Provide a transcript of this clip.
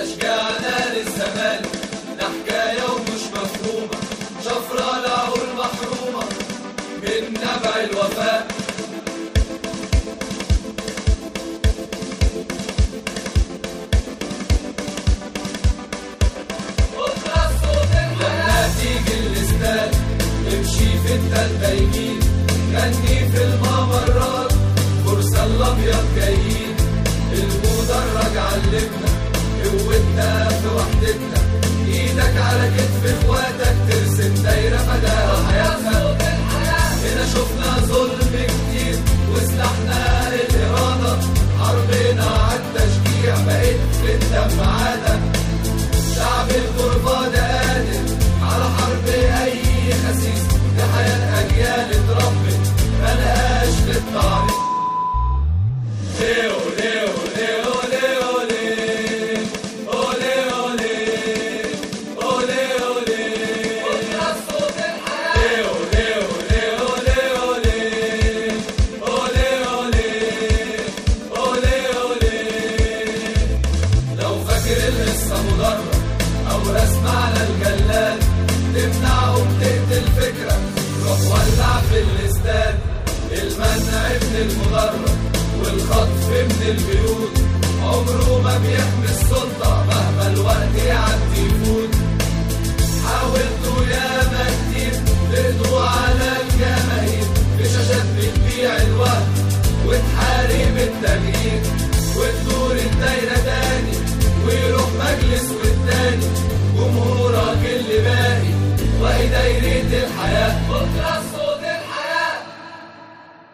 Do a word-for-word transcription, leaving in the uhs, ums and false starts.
تشجيعنا للزمالك ده حكاية ومش مفهومة، شفرة له المحرومة من نبع الوفاء. لما تيجي الاستاد امشي في التالتة يمين، غني في الممرات فرصة الأبيض جايين. المدرج علمنا قوتنا في وحدتنا، ايدك على كتف اخواتك ترسم دايرة فداها حياتنا. هنا شفنا ظلم كتير وسلاحنا الإرادة، حربنا عالتشجيع بقت في الدم عادة. شعب الغربة ده قادر على حرب أي خسيس، دي حياة أجيال اتربت ملهاش في التعريف. ليو ليو ليو ليو ليو أولي أولي أولي أولي قلنا صوت الحياة. ليو ليو ليو ليو ليو أولي أولي أولي أولي. لو فاكر القصة مدرج أو رسم على الجلاد تمنعهم تقتل فكرة، روح ولع في الاستاد. المنع من المدرج والخطف من البيوت عمره ما بيحمي السلطة مهما الوقت يعدي يفوت. حاولتوا ياما كتير تقضوا على الجماهير في شاشات بتبيع الوقت وتحارب التغيير، وتدور الدايرة تاني ويروح مجلس والتاني جمهورك اللي باقي وهي دايرة الحياة.